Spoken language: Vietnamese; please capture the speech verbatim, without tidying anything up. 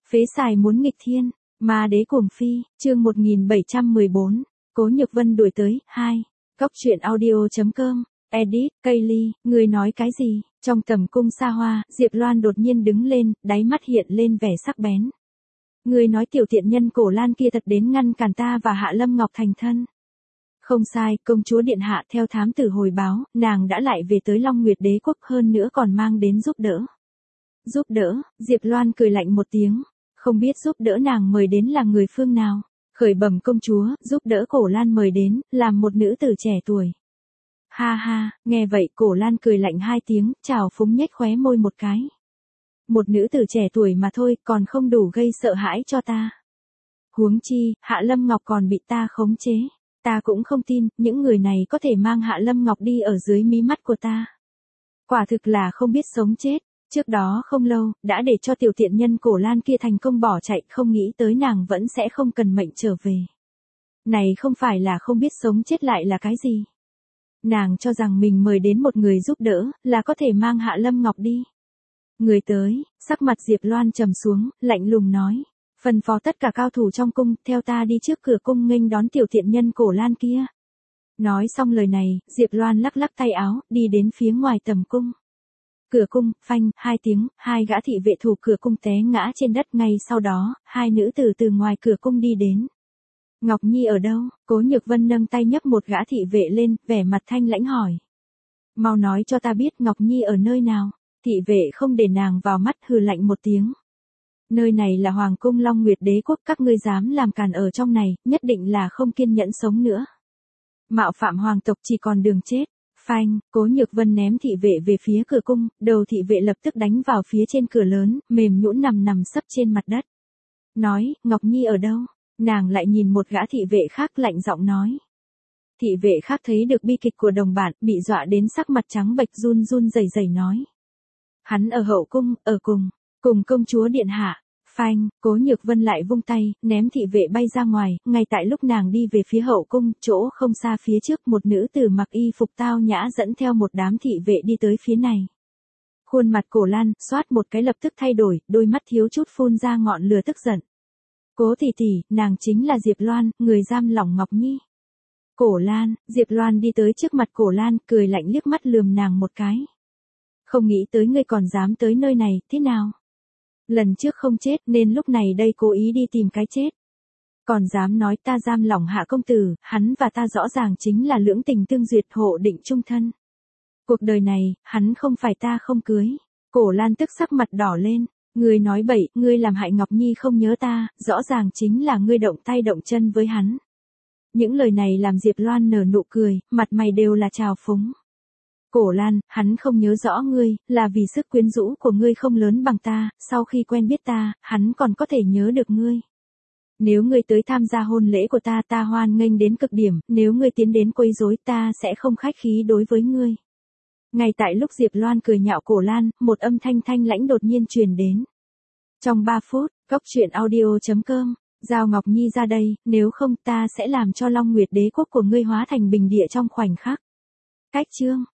Phế xài muốn nghịch thiên, ma đế cuồng phi, chương một nghìn bảy trăm mười bốn, Cố Nhược Vân đuổi tới, hai. Góc truyện audio chấm com, edit, Kaylee, người nói cái gì? Trong tầm cung xa hoa, Diệp Loan đột nhiên đứng lên, đáy mắt hiện lên vẻ sắc bén. Người nói tiểu tiện nhân Cổ Lan kia thật đến ngăn cản ta và Hạ Lâm Ngọc thành thân. Không sai, công chúa điện hạ theo thám tử hồi báo, nàng đã lại về tới Long Nguyệt Đế quốc, hơn nữa còn mang đến giúp đỡ. Giúp đỡ, Diệp Loan cười lạnh một tiếng, không biết giúp đỡ nàng mời đến là người phương nào. Khởi bẩm công chúa, giúp đỡ Cổ Lan mời đến, làm một nữ tử trẻ tuổi. Ha ha, nghe vậy Cổ Lan cười lạnh hai tiếng, chào phúng nhếch khóe môi một cái. Một nữ tử trẻ tuổi mà thôi, còn không đủ gây sợ hãi cho ta. Huống chi, Hạ Lâm Ngọc còn bị ta khống chế. Ta cũng không tin, những người này có thể mang Hạ Lâm Ngọc đi ở dưới mí mắt của ta. Quả thực là không biết sống chết. Trước đó không lâu, đã để cho tiểu tiện nhân Cổ Lan kia thành công bỏ chạy, không nghĩ tới nàng vẫn sẽ không cần mệnh trở về. Này không phải là không biết sống chết lại là cái gì. Nàng cho rằng mình mời đến một người giúp đỡ, là có thể mang Hạ Lâm Ngọc đi. Người tới, sắc mặt Diệp Loan trầm xuống, lạnh lùng nói. Phân phó tất cả cao thủ trong cung, theo ta đi trước cửa cung nghênh đón tiểu tiện nhân Cổ Lan kia. Nói xong lời này, Diệp Loan lắc lắc tay áo, đi đến phía ngoài tầm cung. Cửa cung, phanh, hai tiếng, hai gã thị vệ thủ cửa cung té ngã trên đất, ngay sau đó, hai nữ tử từ ngoài cửa cung đi đến. Ngọc Nhi ở đâu? Cố Nhược Vân nâng tay nhấc một gã thị vệ lên, vẻ mặt thanh lãnh hỏi. Mau nói cho ta biết Ngọc Nhi ở nơi nào? Thị vệ không để nàng vào mắt, hừ lạnh một tiếng. Nơi này là Hoàng cung Long Nguyệt Đế quốc, các ngươi dám làm càn ở trong này, nhất định là không kiên nhẫn sống nữa. Mạo phạm hoàng tộc chỉ còn đường chết. Phanh, Cố Nhược Vân ném thị vệ về phía cửa cung, đầu thị vệ lập tức đánh vào phía trên cửa lớn, mềm nhũn nằm nằm sấp trên mặt đất. Nói, Ngọc Nhi ở đâu? Nàng lại nhìn một gã thị vệ khác, lạnh giọng nói. Thị vệ khác thấy được bi kịch của đồng bạn, bị dọa đến sắc mặt trắng bệch, run run rẩy rẩy nói. Hắn ở hậu cung, ở cùng, cùng công chúa điện hạ. Phanh, Cố Nhược Vân lại vung tay, ném thị vệ bay ra ngoài, ngay tại lúc nàng đi về phía hậu cung, chỗ không xa phía trước một nữ tử mặc y phục tao nhã dẫn theo một đám thị vệ đi tới phía này. Khuôn mặt Cổ Lan, xoát một cái lập tức thay đổi, đôi mắt thiếu chút phun ra ngọn lửa tức giận. Cố tỷ tỷ, nàng chính là Diệp Loan, người giam lỏng Ngọc Nhi. Cổ Lan, Diệp Loan đi tới trước mặt Cổ Lan, cười lạnh liếc mắt lườm nàng một cái. Không nghĩ tới ngươi còn dám tới nơi này, thế nào? Lần trước không chết nên lúc này đây cố ý đi tìm cái chết. Còn dám nói ta giam lỏng Hạ công tử, hắn và ta rõ ràng chính là lưỡng tình tương duyệt, hộ định chung thân. Cuộc đời này, hắn không phải ta không cưới. Cổ Lan tức sắc mặt đỏ lên. Ngươi nói bậy, ngươi làm hại Ngọc Nhi không nhớ ta, rõ ràng chính là ngươi động tay động chân với hắn. Những lời này làm Diệp Loan nở nụ cười, mặt mày đều là trào phúng. Cổ Lan, hắn không nhớ rõ ngươi, là vì sức quyến rũ của ngươi không lớn bằng ta, sau khi quen biết ta, hắn còn có thể nhớ được ngươi. Nếu ngươi tới tham gia hôn lễ của ta, ta hoan nghênh đến cực điểm, nếu ngươi tiến đến quấy rối, ta sẽ không khách khí đối với ngươi. Ngay tại lúc Diệp Loan cười nhạo Cổ Lan, một âm thanh thanh lãnh đột nhiên truyền đến. Trong ba phút, góc truyện audio chấm com, giao Ngọc Nhi ra đây, nếu không ta sẽ làm cho Long Nguyệt Đế quốc của ngươi hóa thành bình địa trong khoảnh khắc. Cách chương